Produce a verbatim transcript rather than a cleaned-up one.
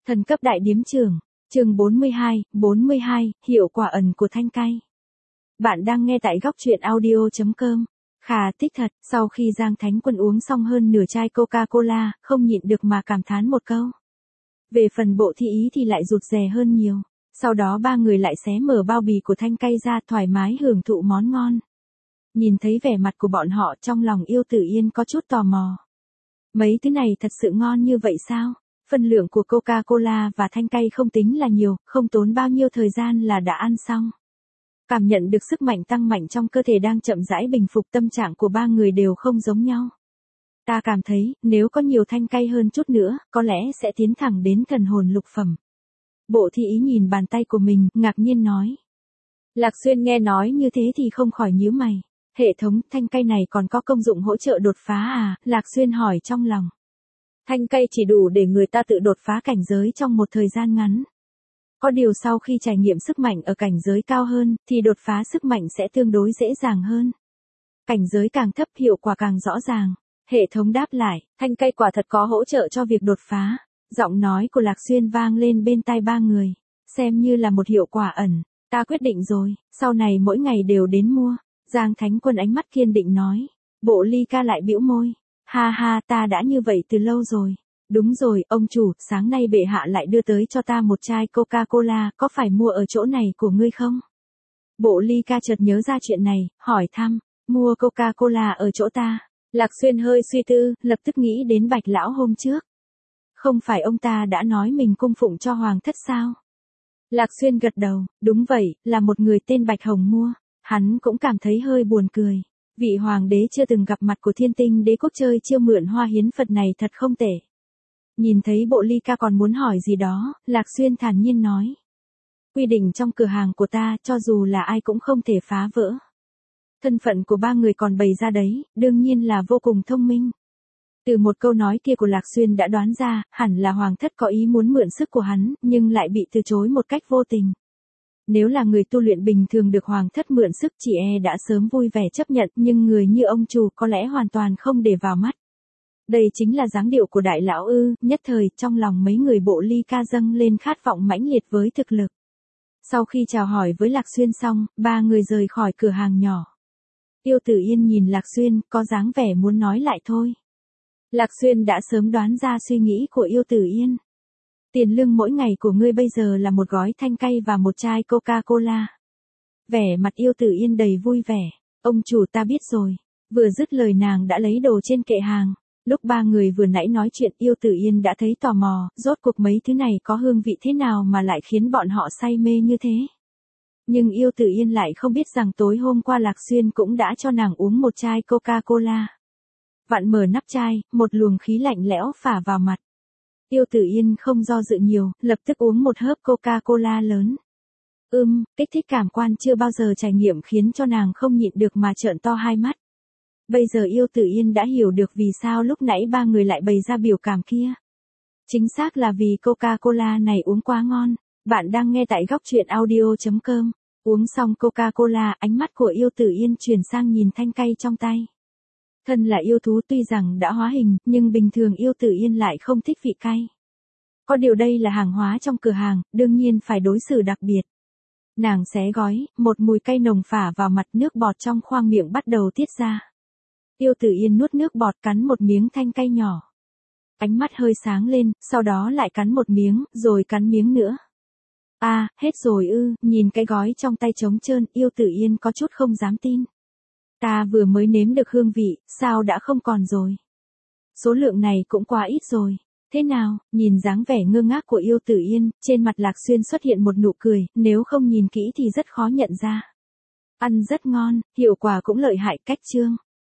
Thần cấp đại điếm trưởng, chương bốn mươi hai, bốn mươi hai, hiệu quả ẩn của thanh cay. Bạn đang nghe tại góc truyện audio chấm com. Khà tích thật, sau khi Giang Thánh Quân uống xong hơn nửa chai Coca-Cola, không nhịn được mà cảm thán một câu. Về phần bộ thi ý thì lại rụt rè hơn nhiều. Sau đó ba người lại xé mở bao bì của thanh cay ra thoải mái hưởng thụ món ngon. Nhìn thấy vẻ mặt của bọn họ trong lòng Yêu Tử Yên có chút tò mò. Mấy thứ này thật sự ngon như vậy sao? Phân lượng của Coca-Cola và thanh cay không tính là nhiều, không tốn bao nhiêu thời gian là đã ăn xong. Cảm nhận được sức mạnh tăng mạnh trong cơ thể đang chậm rãi bình phục, tâm trạng của ba người đều không giống nhau. Ta cảm thấy, nếu có nhiều thanh cay hơn chút nữa, có lẽ sẽ tiến thẳng đến thần hồn lục phẩm. Bộ thi ý nhìn bàn tay của mình, ngạc nhiên nói. Lạc Xuyên nghe nói như thế thì không khỏi nhíu mày. Hệ thống thanh cay này còn có công dụng hỗ trợ đột phá à? Lạc Xuyên hỏi trong lòng. Thanh cay chỉ đủ để người ta tự đột phá cảnh giới trong một thời gian ngắn. Có điều sau khi trải nghiệm sức mạnh ở cảnh giới cao hơn, thì đột phá sức mạnh sẽ tương đối dễ dàng hơn. Cảnh giới càng thấp hiệu quả càng rõ ràng. Hệ thống đáp lại, thanh cay quả thật có hỗ trợ cho việc đột phá. Giọng nói của Lạc Xuyên vang lên bên tai ba người. Xem như là một hiệu quả ẩn. Ta quyết định rồi, sau này mỗi ngày đều đến mua. Giang Thánh Quân ánh mắt kiên định nói. Bộ Ly Ca lại bĩu môi. Ha ha, ta đã như vậy từ lâu rồi. Đúng rồi, ông chủ, sáng nay bệ hạ lại đưa tới cho ta một chai Coca-Cola, có phải mua ở chỗ này của ngươi không? Bộ Ly Ca chợt nhớ ra chuyện này, hỏi thăm, mua Coca-Cola ở chỗ ta. Lạc Xuyên hơi suy tư, lập tức nghĩ đến Bạch Lão hôm trước. Không phải ông ta đã nói mình cung phụng cho Hoàng thất sao? Lạc Xuyên gật đầu, đúng vậy, là một người tên Bạch Hồng mua. Hắn cũng cảm thấy hơi buồn cười. Vị hoàng đế chưa từng gặp mặt của Thiên Tinh Đế quốc chơi chiêu mượn hoa hiến Phật này thật không tệ. Nhìn thấy Bộ Ly Ca còn muốn hỏi gì đó, Lạc Xuyên thản nhiên nói. Quy định trong cửa hàng của ta, cho dù là ai cũng không thể phá vỡ. Thân phận của ba người còn bày ra đấy, đương nhiên là vô cùng thông minh. Từ một câu nói kia của Lạc Xuyên đã đoán ra, hẳn là Hoàng thất có ý muốn mượn sức của hắn, nhưng lại bị từ chối một cách vô tình. Nếu là người tu luyện bình thường được Hoàng thất mượn sức chỉ e đã sớm vui vẻ chấp nhận, nhưng người như ông chủ có lẽ hoàn toàn không để vào mắt. Đây chính là dáng điệu của đại lão ư, nhất thời trong lòng mấy người Bộ Ly Ca dâng lên khát vọng mãnh liệt với thực lực. Sau khi chào hỏi với Lạc Xuyên xong, ba người rời khỏi cửa hàng nhỏ. Yêu Tử Yên nhìn Lạc Xuyên, có dáng vẻ muốn nói lại thôi. Lạc Xuyên đã sớm đoán ra suy nghĩ của Yêu Tử Yên. Tiền lương mỗi ngày của ngươi bây giờ là một gói thanh cay và một chai Coca-Cola. Vẻ mặt Yêu Tử Yên đầy vui vẻ. Ông chủ ta biết rồi. Vừa dứt lời nàng đã lấy đồ trên kệ hàng. Lúc ba người vừa nãy nói chuyện Yêu Tử Yên đã thấy tò mò, rốt cuộc mấy thứ này có hương vị thế nào mà lại khiến bọn họ say mê như thế. Nhưng Yêu Tử Yên lại không biết rằng tối hôm qua Lạc Xuyên cũng đã cho nàng uống một chai Coca-Cola. Vặn mở nắp chai, một luồng khí lạnh lẽo phả vào mặt. Yêu Tử Yên không do dự nhiều, lập tức uống một hớp Coca-Cola lớn. Ưm, kích thích cảm quan chưa bao giờ trải nghiệm khiến cho nàng không nhịn được mà trợn to hai mắt. Bây giờ Yêu Tử Yên đã hiểu được vì sao lúc nãy ba người lại bày ra biểu cảm kia. Chính xác là vì Coca-Cola này uống quá ngon. Bạn đang nghe tại góc truyện audio chấm com. Uống xong Coca-Cola, ánh mắt của Yêu Tử Yên chuyển sang nhìn thanh cay trong tay. Thân là yêu thú tuy rằng đã hóa hình, nhưng bình thường Yêu Tử Yên lại không thích vị cay. Có điều đây là hàng hóa trong cửa hàng, đương nhiên phải đối xử đặc biệt. Nàng xé gói, một mùi cay nồng phả vào mặt, nước bọt trong khoang miệng bắt đầu tiết ra. Yêu Tử Yên nuốt nước bọt cắn một miếng thanh cay nhỏ. Ánh mắt hơi sáng lên, sau đó lại cắn một miếng, rồi cắn miếng nữa. À, hết rồi ư, nhìn cái gói trong tay trống trơn, Yêu Tử Yên có chút không dám tin. Ta vừa mới nếm được hương vị, sao đã không còn rồi? Số lượng này cũng quá ít rồi. Thế nào, nhìn dáng vẻ ngơ ngác của Yêu Tử Yên, trên mặt Lạc Xuyên xuất hiện một nụ cười, nếu không nhìn kỹ thì rất khó nhận ra. Ăn rất ngon, hiệu quả cũng lợi hại cách chương.